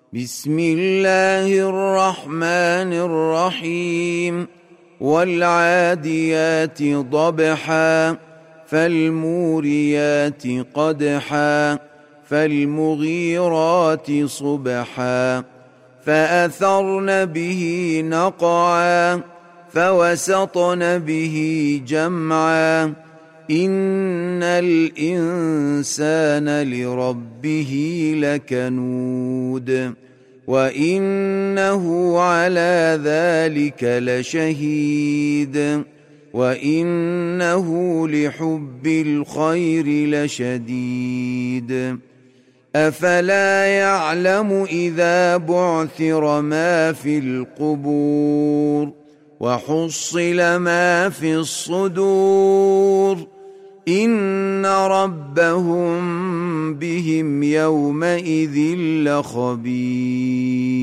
بسم الله الرحمن الرحيم والعاديات ضبحا فالموريات قدحا فالمغيرات صبحا فأثرن به نقعا فوسطن به جمعا إن الإنسان لربه لكنود وإنه على ذلك لشهيد وإنه لحب الخير لشديد أفلا يعلم إذا بعثر ما في القبور وحصل ما في الصدور إن ربهم بهم يومئذ لخبير